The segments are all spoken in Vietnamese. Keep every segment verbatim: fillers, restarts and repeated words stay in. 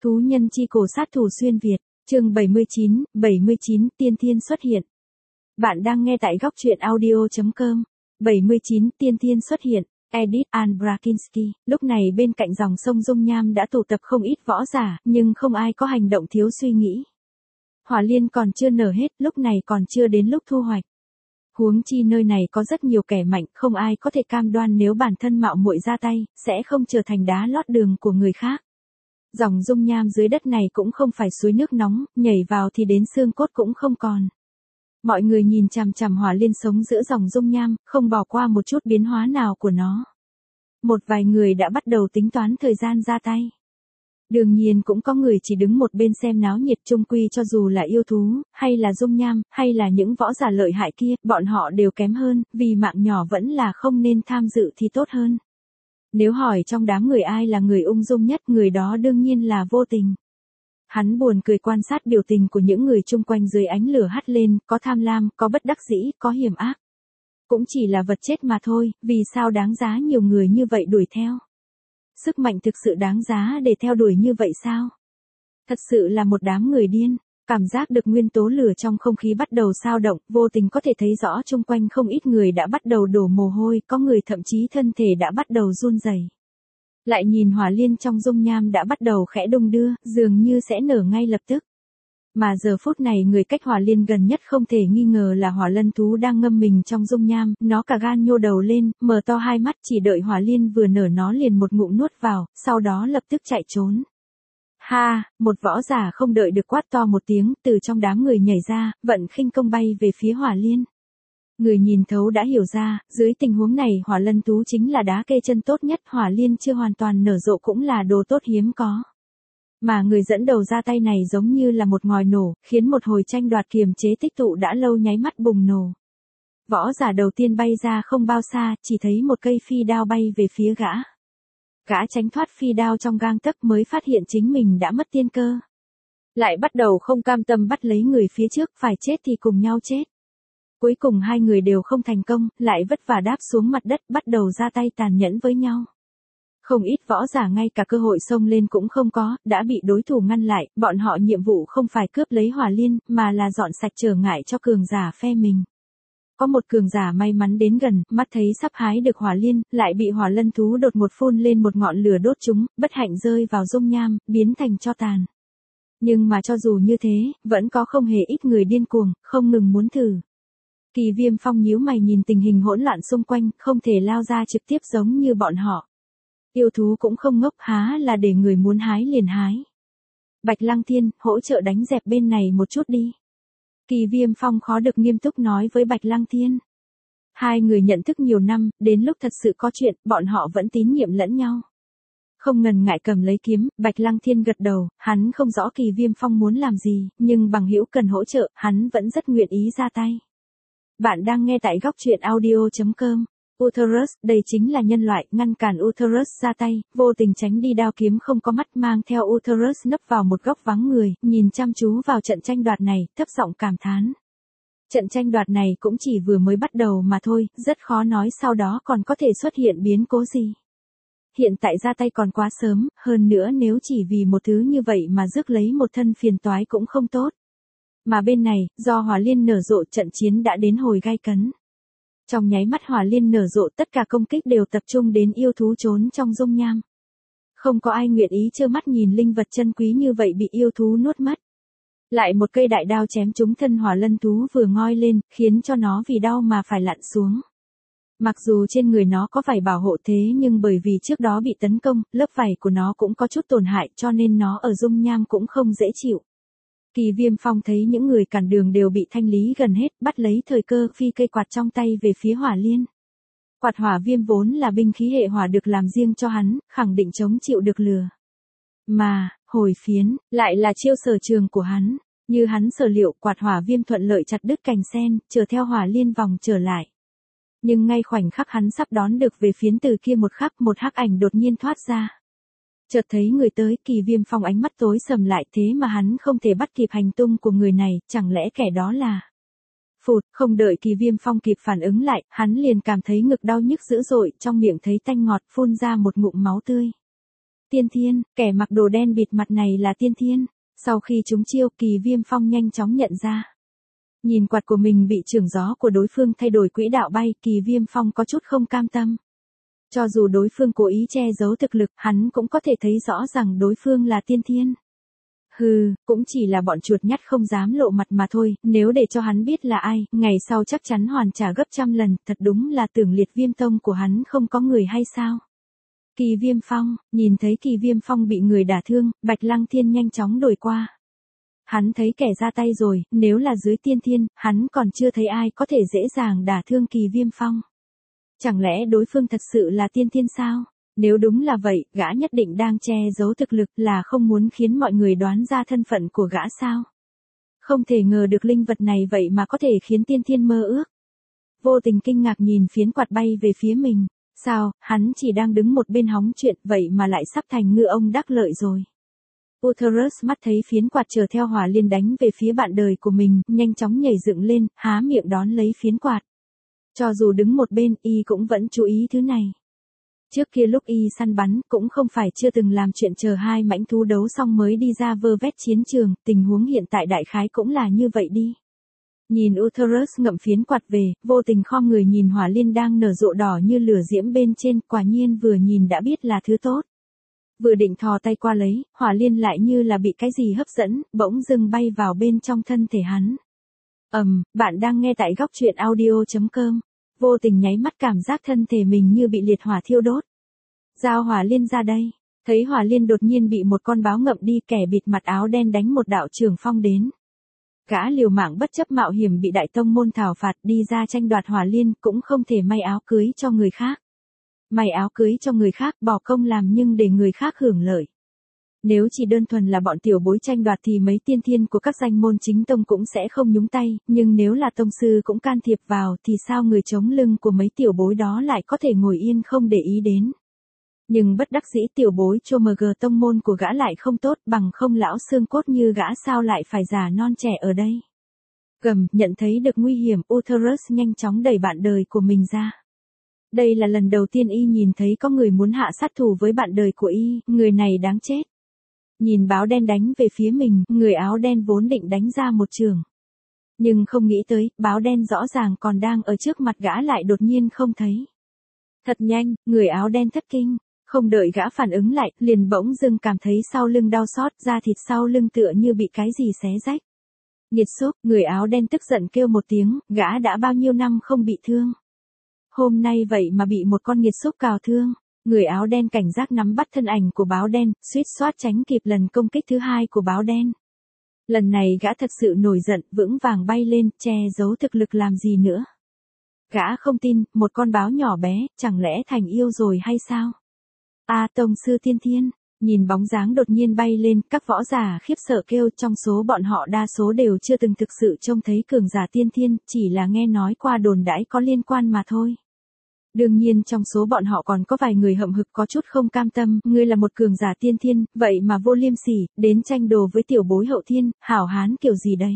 Thú nhân chi cổ sát thủ xuyên Việt, chương bảy mươi chín, bảy mươi chín Tiên Thiên xuất hiện. Bạn đang nghe tại góc truyện audio chấm com. bảy mươi chín Tiên Thiên xuất hiện, Edith Ann Brakinski. Lúc này bên cạnh dòng sông Dung Nham đã tụ tập không ít võ giả, nhưng không ai có hành động thiếu suy nghĩ. Hỏa liên còn chưa nở hết, lúc này còn chưa đến lúc thu hoạch. Huống chi nơi này có rất nhiều kẻ mạnh, không ai có thể cam đoan nếu bản thân mạo muội ra tay, sẽ không trở thành đá lót đường của người khác. Dòng dung nham dưới đất này cũng không phải suối nước nóng, nhảy vào thì đến xương cốt cũng không còn. Mọi người nhìn chằm chằm hỏa liên sống giữa dòng dung nham, không bỏ qua một chút biến hóa nào của nó. Một vài người đã bắt đầu tính toán thời gian ra tay. Đương nhiên cũng có người chỉ đứng một bên xem náo nhiệt, chung quy cho dù là yêu thú, hay là dung nham, hay là những võ giả lợi hại kia, bọn họ đều kém hơn, vì mạng nhỏ vẫn là không nên tham dự thì tốt hơn. Nếu hỏi trong đám người ai là người ung dung nhất, người đó đương nhiên là Vô Tình. Hắn buồn cười quan sát biểu tình của những người chung quanh dưới ánh lửa hắt lên, có tham lam, có bất đắc dĩ, có hiểm ác. Cũng chỉ là vật chết mà thôi, vì sao đáng giá nhiều người như vậy đuổi theo? Sức mạnh thực sự đáng giá để theo đuổi như vậy sao? Thật sự là một đám người điên. Cảm giác được nguyên tố lửa trong không khí bắt đầu xao động, Vô Tình có thể thấy rõ chung quanh không ít người đã bắt đầu đổ mồ hôi, có người thậm chí thân thể đã bắt đầu run rẩy. Lại nhìn hỏa liên trong dung nham đã bắt đầu khẽ đung đưa, dường như sẽ nở ngay lập tức. Mà giờ phút này người cách hỏa liên gần nhất không thể nghi ngờ là hỏa lân thú đang ngâm mình trong dung nham, nó cả gan nhô đầu lên, mở to hai mắt, chỉ đợi hỏa liên vừa nở nó liền một ngụm nuốt vào, sau đó lập tức chạy trốn. Ha, một võ giả không đợi được quát to một tiếng, từ trong đám người nhảy ra, vận khinh công bay về phía hỏa liên. Người nhìn thấu đã hiểu ra, dưới tình huống này hỏa lân thú chính là đá kê chân tốt nhất, hỏa liên chưa hoàn toàn nở rộ cũng là đồ tốt hiếm có. Mà người dẫn đầu ra tay này giống như là một ngòi nổ, khiến một hồi tranh đoạt kiềm chế tích tụ đã lâu nháy mắt bùng nổ. Võ giả đầu tiên bay ra không bao xa, chỉ thấy một cây phi đao bay về phía gã. Gã tránh thoát phi đao trong gang tấc mới phát hiện chính mình đã mất tiên cơ. Lại bắt đầu không cam tâm bắt lấy người phía trước, phải chết thì cùng nhau chết. Cuối cùng hai người đều không thành công, lại vất vả đáp xuống mặt đất, bắt đầu ra tay tàn nhẫn với nhau. Không ít võ giả ngay cả cơ hội xông lên cũng không có, đã bị đối thủ ngăn lại, bọn họ nhiệm vụ không phải cướp lấy hỏa liên, mà là dọn sạch trở ngại cho cường giả phe mình. Có một cường giả may mắn đến gần, mắt thấy sắp hái được hỏa liên, lại bị hỏa lân thú đột một phun lên một ngọn lửa đốt chúng, bất hạnh rơi vào dung nham, biến thành tro tàn. Nhưng mà cho dù như thế, vẫn có không hề ít người điên cuồng, không ngừng muốn thử. Kỳ Viêm Phong nhíu mày nhìn tình hình hỗn loạn xung quanh, không thể lao ra trực tiếp giống như bọn họ. Yêu thú cũng không ngốc, há là để người muốn hái liền hái. Bạch Lăng Thiên, hỗ trợ đánh dẹp bên này một chút đi. Kỳ Viêm Phong khó được nghiêm túc nói với Bạch Lăng Thiên. Hai người nhận thức nhiều năm, đến lúc thật sự có chuyện, bọn họ vẫn tín nhiệm lẫn nhau. Không ngần ngại cầm lấy kiếm, Bạch Lăng Thiên gật đầu, hắn không rõ Kỳ Viêm Phong muốn làm gì, nhưng bằng hữu cần hỗ trợ, hắn vẫn rất nguyện ý ra tay. Bạn đang nghe tại góc truyện audio chấm com. Uterus, đây chính là nhân loại, ngăn cản Uterus ra tay, Vô Tình tránh đi đao kiếm không có mắt, mang theo Uterus nấp vào một góc vắng người, nhìn chăm chú vào trận tranh đoạt này, thấp giọng cảm thán. Trận tranh đoạt này cũng chỉ vừa mới bắt đầu mà thôi, rất khó nói sau đó còn có thể xuất hiện biến cố gì. Hiện tại ra tay còn quá sớm, hơn nữa nếu chỉ vì một thứ như vậy mà rước lấy một thân phiền toái cũng không tốt. Mà bên này, do hỏa liên nở rộ, trận chiến đã đến hồi gay cấn. Trong nháy mắt hỏa liên nở rộ, tất cả công kích đều tập trung đến yêu thú trốn trong dung nham. Không có ai nguyện ý trơ mắt nhìn linh vật chân quý như vậy bị yêu thú nuốt mất. Lại một cây đại đao chém trúng thân hỏa lân thú vừa ngoi lên, khiến cho nó vì đau mà phải lặn xuống. Mặc dù trên người nó có vảy bảo hộ thế nhưng bởi vì trước đó bị tấn công, lớp vảy của nó cũng có chút tổn hại cho nên nó ở dung nham cũng không dễ chịu. Kỳ Viêm Phong thấy những người cản đường đều bị thanh lý gần hết, bắt lấy thời cơ phi cây quạt trong tay về phía hỏa liên. Quạt hỏa viêm vốn là binh khí hệ hỏa được làm riêng cho hắn, khẳng định chống chịu được lửa. Mà, hồi phiến, lại là chiêu sở trường của hắn. Như hắn sở liệu, quạt hỏa viêm thuận lợi chặt đứt cành sen, chờ theo hỏa liên vòng trở lại. Nhưng ngay khoảnh khắc hắn sắp đón được về phiến từ kia một khắc, một hắc ảnh đột nhiên thoát ra. Chợt thấy người tới, Kỳ Viêm Phong ánh mắt tối sầm lại, thế mà hắn không thể bắt kịp hành tung của người này, chẳng lẽ kẻ đó là... Phụt, không đợi Kỳ Viêm Phong kịp phản ứng lại, hắn liền cảm thấy ngực đau nhức dữ dội, trong miệng thấy tanh ngọt, phun ra một ngụm máu tươi. Tiên Thiên, kẻ mặc đồ đen bịt mặt này là Tiên Thiên. Sau khi trúng chiêu, Kỳ Viêm Phong nhanh chóng nhận ra. Nhìn quạt của mình bị chưởng gió của đối phương thay đổi quỹ đạo bay, Kỳ Viêm Phong có chút không cam tâm. Cho dù đối phương cố ý che giấu thực lực, hắn cũng có thể thấy rõ rằng đối phương là Tiên Thiên. Hừ, cũng chỉ là bọn chuột nhắt không dám lộ mặt mà thôi, nếu để cho hắn biết là ai, ngày sau chắc chắn hoàn trả gấp trăm lần, thật đúng là tưởng Liệt Viêm Tông của hắn không có người hay sao. Kỳ Viêm Phong, nhìn thấy Kỳ Viêm Phong bị người đả thương, Bạch Lăng Thiên nhanh chóng đuổi qua. Hắn thấy kẻ ra tay rồi, nếu là dưới Tiên Thiên, hắn còn chưa thấy ai có thể dễ dàng đả thương Kỳ Viêm Phong. Chẳng lẽ đối phương thật sự là Tiên Thiên sao? Nếu đúng là vậy, gã nhất định đang che giấu thực lực, là không muốn khiến mọi người đoán ra thân phận của gã sao? Không thể ngờ được linh vật này vậy mà có thể khiến Tiên Thiên mơ ước. Vô Tình kinh ngạc nhìn phiến quạt bay về phía mình. Sao, hắn chỉ đang đứng một bên hóng chuyện, vậy mà lại sắp thành ngư ông đắc lợi rồi. Utherus mắt thấy phiến quạt chờ theo Hỏa Liên đánh về phía bạn đời của mình, nhanh chóng nhảy dựng lên, há miệng đón lấy phiến quạt. Cho dù đứng một bên, y cũng vẫn chú ý thứ này. Trước kia lúc y săn bắn, cũng không phải chưa từng làm chuyện chờ hai mãnh thú đấu xong mới đi ra vơ vét chiến trường, tình huống hiện tại đại khái cũng là như vậy đi. Nhìn Utherus ngậm phiến quạt về, Vô Tình khom người nhìn Hỏa Liên đang nở rộ đỏ như lửa diễm bên trên, quả nhiên vừa nhìn đã biết là thứ tốt. Vừa định thò tay qua lấy, Hỏa Liên lại như là bị cái gì hấp dẫn, bỗng dưng bay vào bên trong thân thể hắn. Ầm, um, bạn đang nghe tại góc truyện audio chấm com. Vô Tình nháy mắt cảm giác thân thể mình như bị liệt hỏa thiêu đốt. Giao Hỏa Liên ra đây. Thấy Hỏa Liên đột nhiên bị một con báo ngậm đi, kẻ bịt mặt áo đen đánh một đạo trường phong đến. Gã liều mạng bất chấp mạo hiểm bị đại tông môn thảo phạt, đi ra tranh đoạt Hỏa Liên, cũng không thể may áo cưới cho người khác. May áo cưới cho người khác, bỏ công làm nhưng để người khác hưởng lợi. Nếu chỉ đơn thuần là bọn tiểu bối tranh đoạt thì mấy tiên thiên của các danh môn chính tông cũng sẽ không nhúng tay, nhưng nếu là tông sư cũng can thiệp vào thì sao người chống lưng của mấy tiểu bối đó lại có thể ngồi yên không để ý đến. Nhưng bất đắc dĩ tiểu bối chô mờ gờ tông môn của gã lại không tốt, bằng không lão xương cốt như gã sao lại phải già non trẻ ở đây. Gầm, nhận thấy được nguy hiểm, Utherus nhanh chóng đẩy bạn đời của mình ra. Đây là lần đầu tiên y nhìn thấy có người muốn hạ sát thủ với bạn đời của y, người này đáng chết. Nhìn báo đen đánh về phía mình, người áo đen vốn định đánh ra một trường. Nhưng không nghĩ tới, báo đen rõ ràng còn đang ở trước mặt gã lại đột nhiên không thấy. Thật nhanh, người áo đen thất kinh, không đợi gã phản ứng lại, liền bỗng dưng cảm thấy sau lưng đau xót, da thịt sau lưng tựa như bị cái gì xé rách. Nghiệt xúc, người áo đen tức giận kêu một tiếng, gã đã bao nhiêu năm không bị thương. Hôm nay vậy mà bị một con nghiệt xúc cào thương. Người áo đen cảnh giác nắm bắt thân ảnh của báo đen, suýt soát tránh kịp lần công kích thứ hai của báo đen. Lần này gã thật sự nổi giận, vững vàng bay lên, che giấu thực lực làm gì nữa. Gã không tin, một con báo nhỏ bé, chẳng lẽ thành yêu rồi hay sao? A à, Tông sư Tiên Thiên, nhìn bóng dáng đột nhiên bay lên, các võ giả khiếp sợ kêu, trong số bọn họ đa số đều chưa từng thực sự trông thấy cường giả Tiên Thiên, chỉ là nghe nói qua đồn đãi có liên quan mà thôi. Đương nhiên trong số bọn họ còn có vài người hậm hực có chút không cam tâm, ngươi là một cường giả Tiên Thiên, vậy mà vô liêm sỉ, đến tranh đồ với tiểu bối hậu thiên, hảo hán kiểu gì đấy.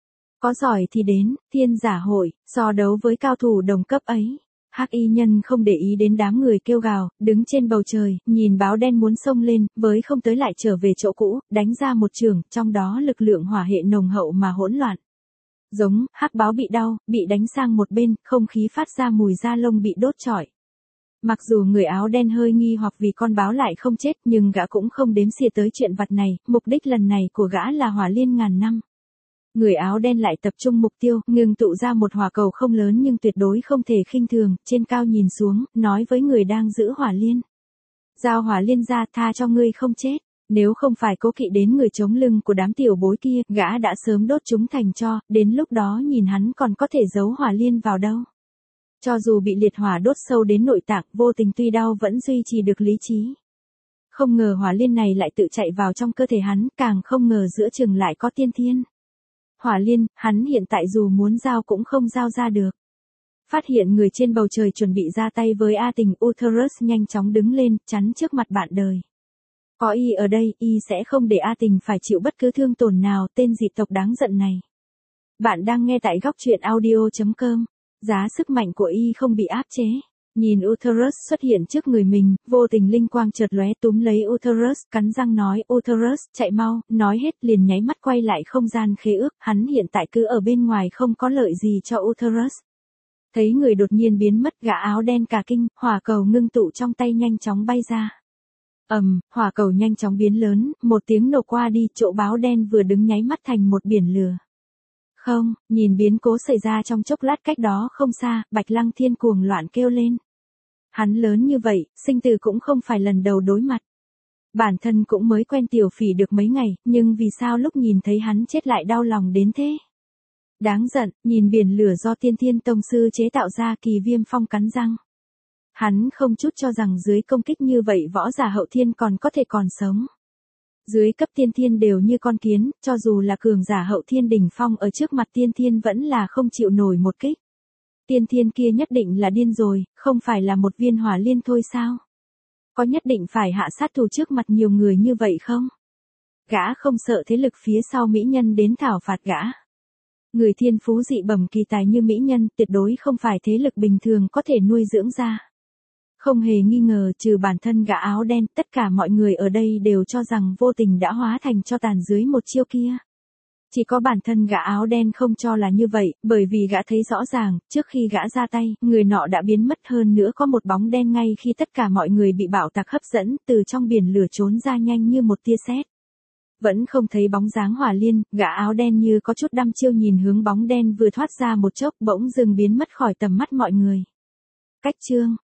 Có giỏi thì đến, thiên giả hội, so đấu với cao thủ đồng cấp ấy. Hắc y nhân không để ý đến đám người kêu gào, đứng trên bầu trời, nhìn báo đen muốn xông lên, với không tới lại trở về chỗ cũ, đánh ra một trường, trong đó lực lượng hỏa hệ nồng hậu mà hỗn loạn. Giống, hắc báo bị đau, bị đánh sang một bên, không khí phát ra mùi da lông bị đốt trọi. Mặc dù người áo đen hơi nghi hoặc vì con báo lại không chết, nhưng gã cũng không đếm xỉa tới chuyện vặt này, mục đích lần này của gã là Hỏa Liên ngàn năm. Người áo đen lại tập trung mục tiêu, ngừng tụ ra một hỏa cầu không lớn nhưng tuyệt đối không thể khinh thường, trên cao nhìn xuống, nói với người đang giữ Hỏa Liên. Giao Hỏa Liên ra, tha cho ngươi không chết. Nếu không phải cố kỵ đến người chống lưng của đám tiểu bối kia, gã đã sớm đốt chúng thành tro, đến lúc đó nhìn hắn còn có thể giấu Hỏa Liên vào đâu. Cho dù bị liệt hỏa đốt sâu đến nội tạng, Vô Tình tuy đau vẫn duy trì được lý trí. Không ngờ Hỏa Liên này lại tự chạy vào trong cơ thể hắn, càng không ngờ giữa chừng lại có Tiên Thiên. Hỏa Liên, hắn hiện tại dù muốn giao cũng không giao ra được. Phát hiện người trên bầu trời chuẩn bị ra tay với A Tình, Utherus nhanh chóng đứng lên, chắn trước mặt bạn đời. Có y ở đây, y sẽ không để A Tình phải chịu bất cứ thương tổn nào, tên dị tộc đáng giận này. Bạn đang nghe tại góc truyện audio chấm com. Giá sức mạnh của y không bị áp chế. Nhìn Uterus xuất hiện trước người mình, vô tình linh quang chợt lóe túm lấy Uterus, cắn răng nói Uterus, chạy mau, nói hết liền nháy mắt quay lại không gian khế ước, hắn hiện tại cứ ở bên ngoài không có lợi gì cho Uterus. Thấy người đột nhiên biến mất, gã áo đen cả kinh, hỏa cầu ngưng tụ trong tay nhanh chóng bay ra. Ầm, um, hỏa cầu nhanh chóng biến lớn, một tiếng nổ qua đi, chỗ báo đen vừa đứng nháy mắt thành một biển lửa. Không, nhìn biến cố xảy ra trong chốc lát cách đó không xa, Bạch Lăng Thiên cuồng loạn kêu lên. Hắn lớn như vậy, sinh tử cũng không phải lần đầu đối mặt. Bản thân cũng mới quen Tiểu Phỉ được mấy ngày, nhưng vì sao lúc nhìn thấy hắn chết lại đau lòng đến thế? Đáng giận, nhìn biển lửa do Tiên Thiên Tông Sư chế tạo ra, Kỳ Viêm Phong cắn răng. Hắn không chút cho rằng dưới công kích như vậy võ giả hậu thiên còn có thể còn sống. Dưới cấp tiên thiên đều như con kiến, cho dù là cường giả hậu thiên đỉnh phong ở trước mặt tiên thiên vẫn là không chịu nổi một kích. Tiên thiên kia nhất định là điên rồi, không phải là một viên hỏa liên thôi sao? Có nhất định phải hạ sát thủ trước mặt nhiều người như vậy không? Gã không sợ thế lực phía sau mỹ nhân đến thảo phạt gã. Người thiên phú dị bẩm kỳ tài như mỹ nhân tuyệt đối không phải thế lực bình thường có thể nuôi dưỡng ra. Không hề nghi ngờ, trừ bản thân gã áo đen, tất cả mọi người ở đây đều cho rằng vô tình đã hóa thành tro tàn dưới một chiêu kia. Chỉ có bản thân gã áo đen không cho là như vậy, bởi vì gã thấy rõ ràng, trước khi gã ra tay, người nọ đã biến mất, hơn nữa có một bóng đen ngay khi tất cả mọi người bị bạo tạc hấp dẫn, từ trong biển lửa trốn ra nhanh như một tia sét. Vẫn không thấy bóng dáng hỏa liên, gã áo đen như có chút đăm chiêu nhìn hướng bóng đen vừa thoát ra một chốc, bỗng dừng biến mất khỏi tầm mắt mọi người. Cách chương